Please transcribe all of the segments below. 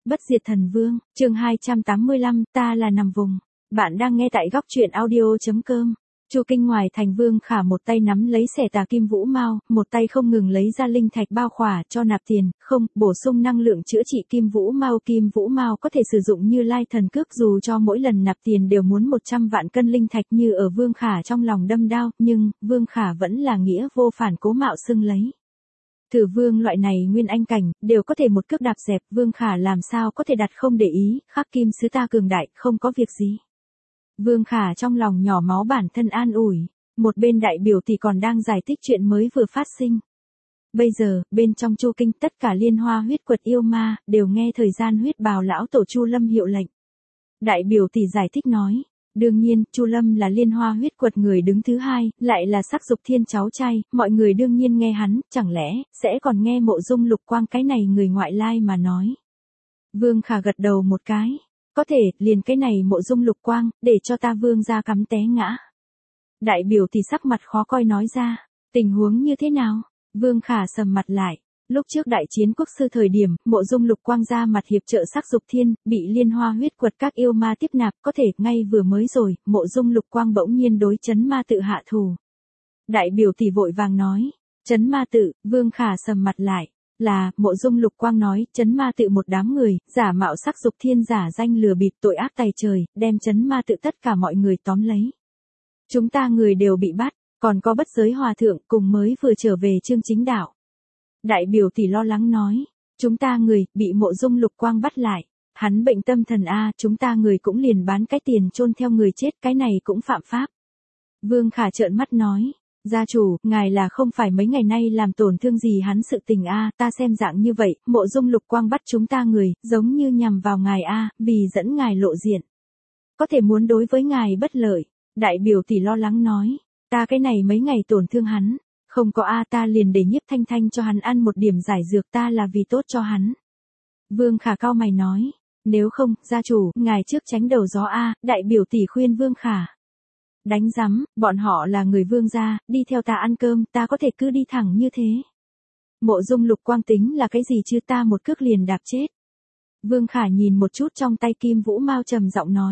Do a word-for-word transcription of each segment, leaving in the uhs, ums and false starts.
Bất diệt thần vương, chương hai trăm tám mươi lăm, ta là nằm vùng. Bạn đang nghe tại góc truyện audio.com. Chu Kinh ngoài thành Vương Khả một tay nắm lấy xẻ tà kim vũ mao, một tay không ngừng lấy ra linh thạch bao khỏa cho nạp tiền, không, bổ sung năng lượng chữa trị kim vũ mao. Kim vũ mao có thể sử dụng như lai thần cước, dù cho mỗi lần nạp tiền đều muốn một trăm vạn cân linh thạch như ở Vương Khả trong lòng đâm đao, nhưng, Vương Khả vẫn là nghĩa vô phản cố mạo xưng lấy. Thử vương loại này nguyên anh cảnh, đều có thể một cước đạp dẹp, Vương Khả làm sao có thể đặt không để ý, khắc kim sứ ta cường đại, không có việc gì. Vương Khả trong lòng nhỏ máu bản thân an ủi, một bên đại biểu thì còn đang giải thích chuyện mới vừa phát sinh. Bây giờ, bên trong Chu Kinh tất cả liên hoa huyết quật yêu ma, đều nghe thời gian huyết bào lão tổ Chu Lâm hiệu lệnh. Đại biểu thì giải thích nói. Đương nhiên, Chu Lâm là liên hoa huyết quật người đứng thứ hai, lại là sắc dục thiên cháu trai, mọi người đương nhiên nghe hắn, chẳng lẽ, sẽ còn nghe Mộ Dung Lục Quang cái này người ngoại lai mà nói. Vương Khả gật đầu một cái, có thể, liền cái này Mộ Dung Lục Quang, để cho ta Vương ra cắm té ngã. Đại biểu thì sắc mặt khó coi nói ra, tình huống như thế nào? Vương Khả sầm mặt lại. Lúc trước đại chiến quốc sư thời điểm, Mộ Dung Lục Quang ra mặt hiệp trợ sắc dục thiên, bị liên hoa huyết quật các yêu ma tiếp nạp, có thể, ngay vừa mới rồi, Mộ Dung Lục Quang bỗng nhiên đối Chấn Ma Tự hạ thù. Đại biểu thì vội vàng nói, Chấn Ma Tự, Vương Khả sầm mặt lại, là, Mộ Dung Lục Quang nói, Chấn Ma Tự một đám người, giả mạo sắc dục thiên giả danh lừa bịp tội ác tày trời, đem Chấn Ma Tự tất cả mọi người tóm lấy. Chúng ta người đều bị bắt, còn có bất giới hòa thượng cùng mới vừa trở về Trương Chính Đạo. Đại biểu thì lo lắng nói, chúng ta người, bị Mộ Dung Lục Quang bắt lại, hắn bệnh tâm thần a, chúng ta người cũng liền bán cái tiền chôn theo người chết, cái này cũng phạm pháp. Vương Khả trợn mắt nói, gia chủ, ngài là không phải mấy ngày nay làm tổn thương gì hắn sự tình a, ta xem dạng như vậy, Mộ Dung Lục Quang bắt chúng ta người, giống như nhằm vào ngài a, vì dẫn ngài lộ diện. Có thể muốn đối với ngài bất lợi. Đại biểu thì lo lắng nói, ta cái này mấy ngày tổn thương hắn. Không có a, ta liền để Nhiếp Thanh Thanh cho hắn ăn một điểm giải dược, ta là vì tốt cho hắn. Vương Khả cau mày nói, nếu không, gia chủ, ngài trước tránh đầu gió a, đại biểu tỷ khuyên Vương Khả. Đánh rắm, bọn họ là người Vương gia, đi theo ta ăn cơm, ta có thể cứ đi thẳng như thế. Mộ Dung Lục Quang tính là cái gì chứ, ta một cước liền đạp chết. Vương Khả nhìn một chút trong tay kim vũ mao trầm giọng nói.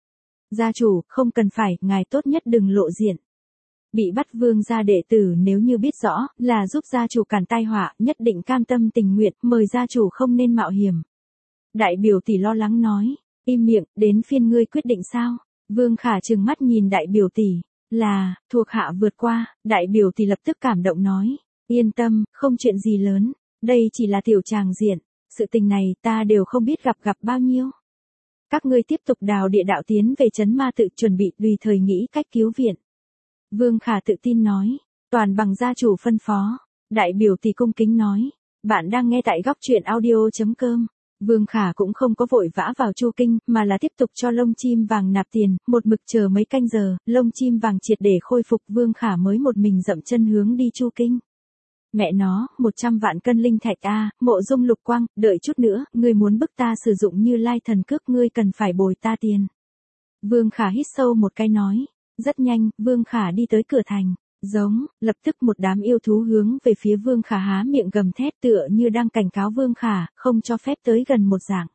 Gia chủ, không cần phải, ngài tốt nhất đừng lộ diện. Bị bắt Vương gia đệ tử nếu như biết rõ là giúp gia chủ cản tai họa, nhất định cam tâm tình nguyện, mời gia chủ không nên mạo hiểm. Đại biểu tỷ lo lắng nói, im miệng, đến phiên ngươi quyết định sao? Vương Khả trừng mắt nhìn đại biểu tỷ, là, thuộc hạ vượt qua, đại biểu tỷ lập tức cảm động nói, yên tâm, không chuyện gì lớn, đây chỉ là tiểu tràng diện, sự tình này ta đều không biết gặp gặp bao nhiêu. Các ngươi tiếp tục đào địa đạo tiến về Chấn Ma Tự, chuẩn bị tùy thời nghĩ cách cứu viện. Vương Khả tự tin nói, toàn bằng gia chủ phân phó. Đại biểu thì cung kính nói, bạn đang nghe tại góc truyện audio.com. Vương Khả cũng không có vội vã vào Chu Kinh, mà là tiếp tục cho lông chim vàng nạp tiền, một mực chờ mấy canh giờ, lông chim vàng triệt để khôi phục, Vương Khả mới một mình dậm chân hướng đi Chu Kinh. Mẹ nó, một trăm vạn cân linh thạch a, Mộ Dung Lục Quang, đợi chút nữa, ngươi muốn bức ta sử dụng Như Lai thần cước, ngươi cần phải bồi ta tiền. Vương Khả hít sâu một cái nói. Rất nhanh, Vương Khả đi tới cửa thành, giống, lập tức một đám yêu thú hướng về phía Vương Khả há miệng gầm thét, tựa như đang cảnh cáo Vương Khả, không cho phép tới gần một dạng.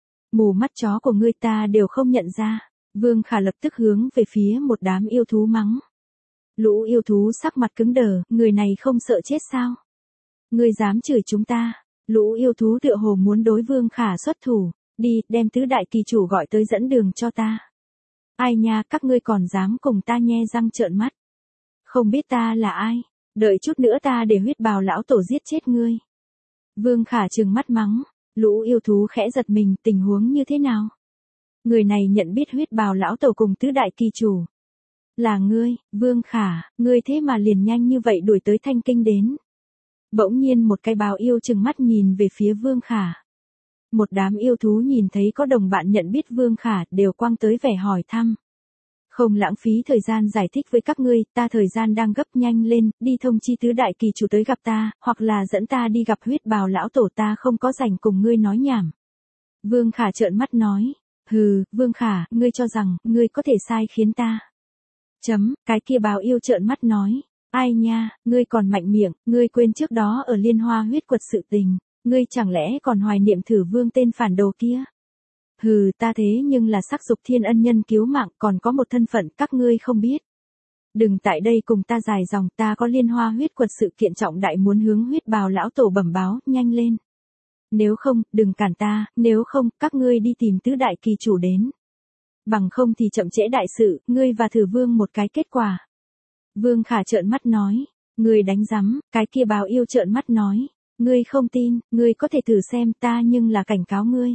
Mù mắt chó của ngươi ta đều không nhận ra. Vương Khả lập tức hướng về phía một đám yêu thú mắng. Lũ yêu thú sắc mặt cứng đờ, người này không sợ chết sao? Ngươi dám chửi chúng ta? Lũ yêu thú tựa hồ muốn đối Vương Khả xuất thủ, đi, đem tứ đại kỳ chủ gọi tới dẫn đường cho ta. Ai nha, các ngươi còn dám cùng ta nhe răng trợn mắt. Không biết ta là ai, đợi chút nữa ta để huyết bào lão tổ giết chết ngươi. Vương Khả trừng mắt mắng, lũ yêu thú khẽ giật mình, tình huống như thế nào? Người này nhận biết huyết bào lão tổ cùng tứ đại kỳ chủ. Là ngươi, Vương Khả, ngươi thế mà liền nhanh như vậy đuổi tới Thanh Kinh đến. Bỗng nhiên một cái bào yêu trừng mắt nhìn về phía Vương Khả. Một đám yêu thú nhìn thấy có đồng bạn nhận biết Vương Khả đều quăng tới vẻ hỏi thăm. Không lãng phí thời gian giải thích với các ngươi, ta thời gian đang gấp, nhanh lên, đi thông chi tứ đại kỳ chủ tới gặp ta, hoặc là dẫn ta đi gặp huyết bào lão tổ, ta không có rảnh cùng ngươi nói nhảm. Vương Khả trợn mắt nói, hừ, Vương Khả, ngươi cho rằng, ngươi có thể sai khiến ta. Chấm, cái kia bào yêu trợn mắt nói, ai nha, ngươi còn mạnh miệng, ngươi quên trước đó ở Liên Hoa huyết quật sự tình. Ngươi chẳng lẽ còn hoài niệm Thử Vương tên phản đồ kia? Hừ, ta thế nhưng là Sắc Dục Thiên ân nhân cứu mạng, còn có một thân phận các ngươi không biết. Đừng tại đây cùng ta dài dòng, ta có Liên Hoa huyết quật sự kiện trọng đại muốn hướng Huyết Bào lão tổ bẩm báo, nhanh lên. Nếu không, đừng cản ta, nếu không, các ngươi đi tìm tứ đại kỳ chủ đến. Bằng không thì chậm trễ đại sự, ngươi và Thử Vương một cái kết quả. Vương Khả trợn mắt nói, ngươi đánh rắm, cái kia Báo Yêu trợn mắt nói, ngươi không tin, ngươi có thể thử xem, ta nhưng là cảnh cáo ngươi.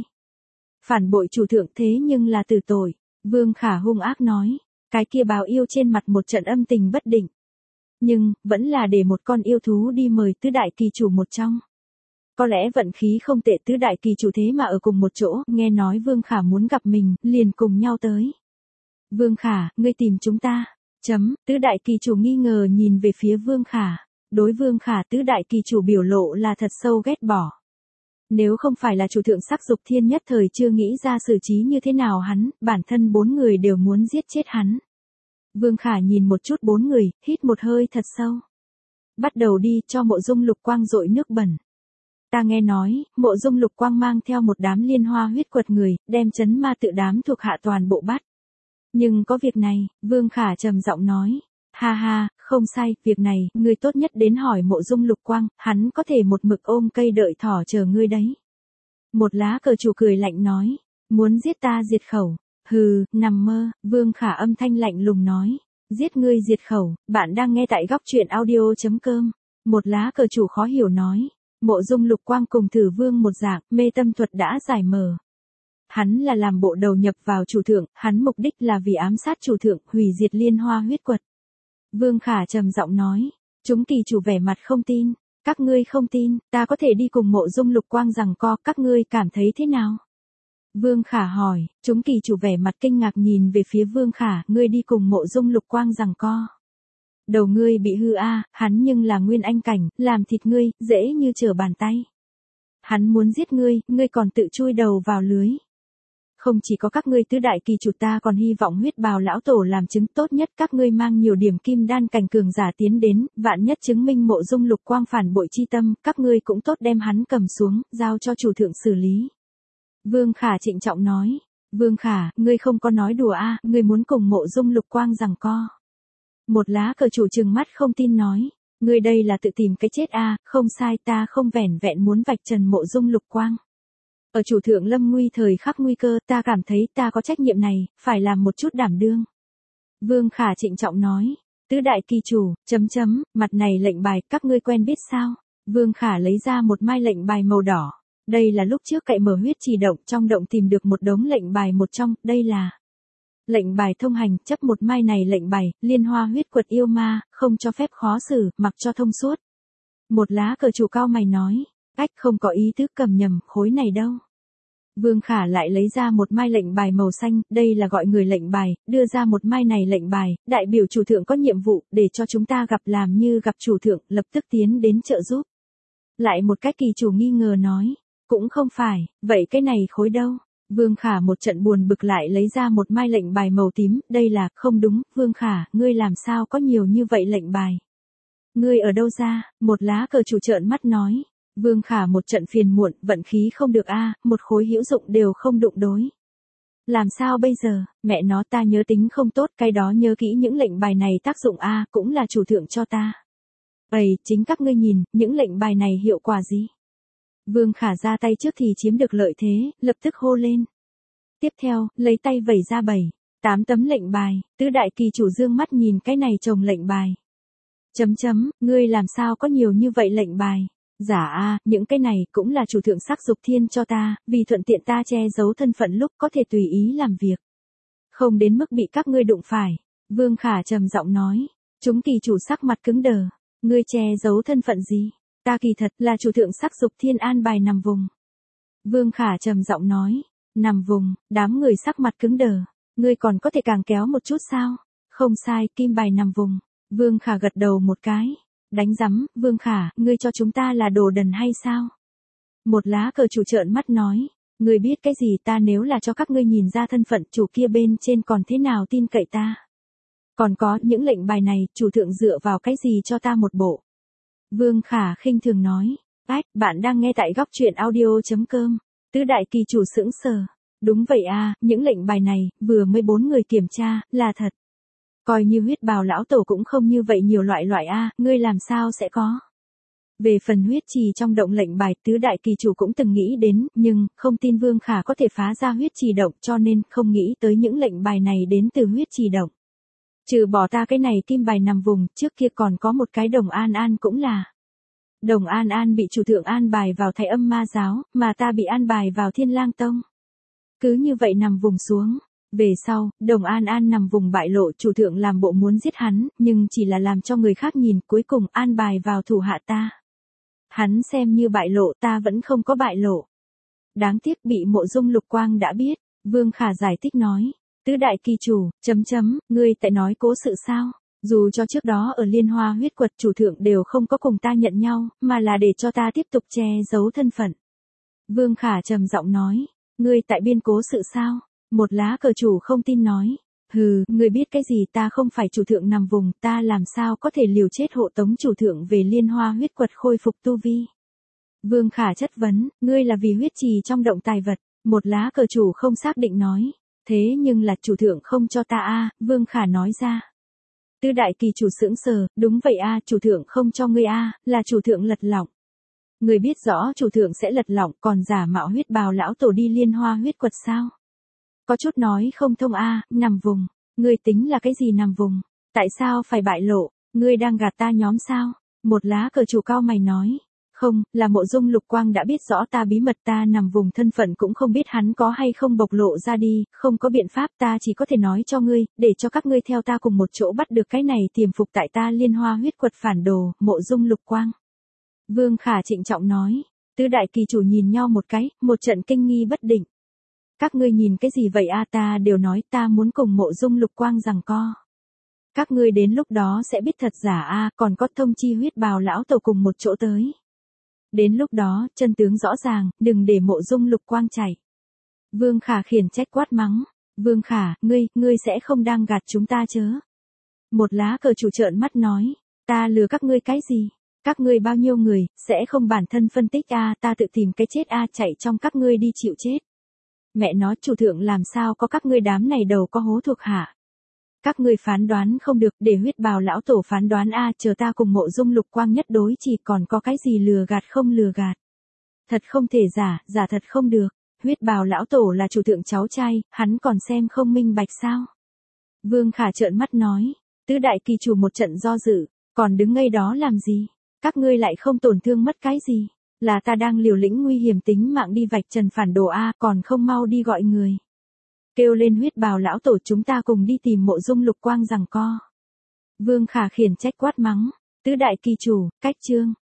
Phản bội chủ thượng thế nhưng là tử tội, Vương Khả hung ác nói, cái kia Báo Yêu trên mặt một trận âm tình bất định. Nhưng, vẫn là để một con yêu thú đi mời tứ đại kỳ chủ một trong. Có lẽ vận khí không tệ, tứ đại kỳ chủ thế mà ở cùng một chỗ, nghe nói Vương Khả muốn gặp mình, liền cùng nhau tới. Vương Khả, ngươi tìm chúng ta. Chấm, tứ đại kỳ chủ nghi ngờ nhìn về phía Vương Khả. Đối Vương Khả tứ đại kỳ chủ biểu lộ là thật sâu ghét bỏ. Nếu không phải là chủ thượng Sắc Dục Thiên nhất thời chưa nghĩ ra xử trí như thế nào hắn, bản thân bốn người đều muốn giết chết hắn. Vương Khả nhìn một chút bốn người, hít một hơi thật sâu. Bắt đầu đi, cho Mộ Dung Lục Quang dội nước bẩn. Ta nghe nói, Mộ Dung Lục Quang mang theo một đám Liên Hoa huyết quật người, đem chấn ma tự đám thuộc hạ toàn bộ bắt. Nhưng có việc này, Vương Khả trầm giọng nói. Ha ha, không sai, việc này, ngươi tốt nhất đến hỏi Mộ Dung Lục Quang, hắn có thể một mực ôm cây đợi thỏ chờ ngươi đấy. Một lá cờ chủ cười lạnh nói, muốn giết ta diệt khẩu. Hừ, nằm mơ, Vương Khả âm thanh lạnh lùng nói, giết ngươi diệt khẩu, bạn đang nghe tại góc truyện audio chấm com. Một lá cờ chủ khó hiểu nói, Mộ Dung Lục Quang cùng Thử Vương một dạng, mê tâm thuật đã giải mở. Hắn là làm bộ đầu nhập vào chủ thượng, hắn mục đích là vì ám sát chủ thượng, hủy diệt Liên Hoa huyết quật. Vương Khả trầm giọng nói, chúng kỳ chủ vẻ mặt không tin, các ngươi không tin, ta có thể đi cùng Mộ Dung Lục Quang giằng co, các ngươi cảm thấy thế nào? Vương Khả hỏi, chúng kỳ chủ vẻ mặt kinh ngạc nhìn về phía Vương Khả, ngươi đi cùng Mộ Dung Lục Quang giằng co. Đầu ngươi bị hư a, hắn nhưng là nguyên anh cảnh, làm thịt ngươi, dễ như trở bàn tay. Hắn muốn giết ngươi, ngươi còn tự chui đầu vào lưới. Không chỉ có các ngươi tứ đại kỳ chủ, ta còn hy vọng Huyết Bào lão tổ làm chứng, tốt nhất các ngươi mang nhiều điểm kim đan cảnh cường giả tiến đến, vạn nhất chứng minh Mộ Dung Lục Quang phản bội chi tâm, các ngươi cũng tốt đem hắn cầm xuống, giao cho chủ thượng xử lý. Vương Khả trịnh trọng nói, Vương Khả, ngươi không có nói đùa a, ngươi muốn cùng Mộ Dung Lục Quang giằng co. Một lá cờ chủ trừng mắt không tin nói, ngươi đây là tự tìm cái chết a, không sai, ta không vẻn vẹn muốn vạch trần Mộ Dung Lục Quang. Ở chủ thượng lâm nguy thời khắc nguy cơ, ta cảm thấy ta có trách nhiệm này, phải làm một chút đảm đương. Vương Khả trịnh trọng nói, tứ đại kỳ chủ, chấm chấm, mặt này lệnh bài, các ngươi quen biết sao? Vương Khả lấy ra một mai lệnh bài màu đỏ. Đây là lúc trước cậy mở huyết trì động, trong động tìm được một đống lệnh bài một trong, đây là lệnh bài thông hành, chấp một mai này lệnh bài, Liên Hoa huyết quật yêu ma, không cho phép khó xử, mặc cho thông suốt. Một lá cờ chủ cao mày nói, ách không có ý tứ cầm nhầm, khối này đâu. Vương Khả lại lấy ra một mai lệnh bài màu xanh, đây là gọi người lệnh bài, đưa ra một mai này lệnh bài, đại biểu chủ thượng có nhiệm vụ, để cho chúng ta gặp làm như gặp chủ thượng, lập tức tiến đến trợ giúp. Lại một cách kỳ chủ nghi ngờ nói, cũng không phải, vậy cái này khối đâu? Vương Khả một trận buồn bực lại lấy ra một mai lệnh bài màu tím, đây là, không đúng, Vương Khả, ngươi làm sao có nhiều như vậy lệnh bài? Ngươi ở đâu ra? Một lá cờ chủ trợn mắt nói. Vương Khả một trận phiền muộn, vận khí không được a, một khối hữu dụng đều không đụng đối. Làm sao bây giờ, mẹ nó ta nhớ tính không tốt, cái đó nhớ kỹ những lệnh bài này tác dụng a, cũng là chủ thượng cho ta. Ây, chính các ngươi nhìn, những lệnh bài này hiệu quả gì? Vương Khả ra tay trước thì chiếm được lợi thế, lập tức hô lên. Tiếp theo, lấy tay vẩy ra bảy, tám tấm lệnh bài, tứ đại kỳ chủ dương mắt nhìn cái này chồng lệnh bài. Chấm chấm, ngươi làm sao có nhiều như vậy lệnh bài? Giả a, những cái này cũng là chủ thượng Sắc Dục Thiên cho ta, vì thuận tiện ta che giấu thân phận lúc có thể tùy ý làm việc. Không đến mức bị các ngươi đụng phải. Vương Khả trầm giọng nói, chúng kỳ chủ sắc mặt cứng đờ. Ngươi che giấu thân phận gì? Ta kỳ thật là chủ thượng Sắc Dục Thiên an bài nằm vùng. Vương Khả trầm giọng nói, nằm vùng, đám người sắc mặt cứng đờ. Ngươi còn có thể càng kéo một chút sao? Không sai, kim bài nằm vùng. Vương Khả gật đầu một cái. Đánh rắm, Vương Khả, ngươi cho chúng ta là đồ đần hay sao? Một lá cờ chủ trợn mắt nói, ngươi biết cái gì, ta nếu là cho các ngươi nhìn ra thân phận chủ kia bên trên còn thế nào tin cậy ta? Còn có, những lệnh bài này, chủ thượng dựa vào cái gì cho ta một bộ? Vương Khả khinh thường nói, Ách, bạn đang nghe tại góc truyện audio.com. Tứ đại kỳ chủ sững sờ. Đúng vậy à, những lệnh bài này, vừa mới bốn người kiểm tra, là thật. Coi như huyết bào lão tổ cũng không như vậy nhiều loại loại a, ngươi làm sao sẽ có. Về phần huyết trì trong động lệnh bài, tứ đại kỳ chủ cũng từng nghĩ đến, nhưng, không tin Vương Khả có thể phá ra huyết trì động, cho nên, không nghĩ tới những lệnh bài này đến từ huyết trì động. Trừ bỏ ta cái này kim bài nằm vùng, trước kia còn có một cái đồng an an cũng là. Đồng an an bị chủ thượng an bài vào Thái Âm Ma giáo, mà ta bị an bài vào Thiên Lang Tông. Cứ như vậy nằm vùng xuống. Về sau, đồng an an nằm vùng bại lộ, chủ thượng làm bộ muốn giết hắn, nhưng chỉ là làm cho người khác nhìn, cuối cùng an bài vào thủ hạ ta. Hắn xem như bại lộ, ta vẫn không có bại lộ. Đáng tiếc bị Mộ Dung Lục Quang đã biết. Vương Khả giải thích nói. Tứ đại kỳ chủ, chấm chấm, ngươi tại nói cố sự sao? Dù cho trước đó ở Liên Hoa huyết quật chủ thượng đều không có cùng ta nhận nhau, mà là để cho ta tiếp tục che giấu thân phận. Vương Khả trầm giọng nói, ngươi tại biên cố sự sao? Một lá cờ chủ không tin nói, hừ, ngươi biết cái gì, ta không phải chủ thượng nằm vùng, ta làm sao có thể liều chết hộ tống chủ thượng về Liên Hoa huyết quật khôi phục tu vi. Vương Khả chất vấn, ngươi là vì huyết trì trong động tài vật, một lá cờ chủ không xác định nói, thế nhưng là chủ thượng không cho ta a, Vương Khả nói ra. Tứ đại kỳ chủ sững sờ, đúng vậy a, chủ thượng không cho ngươi a, là chủ thượng lật lọng. Người biết rõ chủ thượng sẽ lật lọng, còn giả mạo huyết bào lão tổ đi Liên Hoa huyết quật sao? Có chút nói không thông a, nằm vùng, ngươi tính là cái gì nằm vùng? Tại sao phải bại lộ, ngươi đang gạt ta nhóm sao? Một lá cờ chủ cao mày nói, không, là Mộ Dung Lục Quang đã biết rõ ta bí mật, ta nằm vùng thân phận cũng không biết hắn có hay không bộc lộ ra đi, không có biện pháp, ta chỉ có thể nói cho ngươi, để cho các ngươi theo ta cùng một chỗ bắt được cái này tiềm phục tại ta Liên Hoa huyết quật phản đồ, Mộ Dung Lục Quang. Vương Khả trịnh trọng nói, tứ đại kỳ chủ nhìn nhau một cái, một trận kinh nghi bất định. Các ngươi nhìn cái gì vậy a, ta đều nói ta muốn cùng Mộ Dung Lục Quang giằng co. Các ngươi đến lúc đó sẽ biết thật giả a, còn có thông chi huyết bào lão tổ cùng một chỗ tới. Đến lúc đó, chân tướng rõ ràng, đừng để Mộ Dung Lục Quang chạy. Vương Khả khiển trách quát mắng. Vương Khả, ngươi, ngươi sẽ không đang gạt chúng ta chớ. Một lá cờ chủ trợn mắt nói, ta lừa các ngươi cái gì? Các ngươi bao nhiêu người, sẽ không bản thân phân tích a, ta tự tìm cái chết a, chạy trong các ngươi đi chịu chết. Mẹ nói chủ thượng làm sao có các ngươi đám này đầu có hố thuộc hạ. Các ngươi phán đoán không được, để huyết bào lão tổ phán đoán a, chờ ta cùng Mộ Dung Lục Quang nhất đối, chỉ còn có cái gì lừa gạt không lừa gạt. Thật không thể giả, giả thật không được. Huyết bào lão tổ là chủ thượng cháu trai, hắn còn xem không minh bạch sao? Vương Khả trợn mắt nói, tứ đại kỳ chủ một trận do dự, còn đứng ngây đó làm gì? Các ngươi lại không tổn thương mất cái gì? Là ta đang liều lĩnh nguy hiểm tính mạng đi vạch trần phản đồ a, còn không mau đi gọi người. Kêu lên huyết bào lão tổ, chúng ta cùng đi tìm Mộ Dung Lục Quang giằng co. Vương Khả khiển trách quát mắng, tứ đại kỳ chủ, cách chương.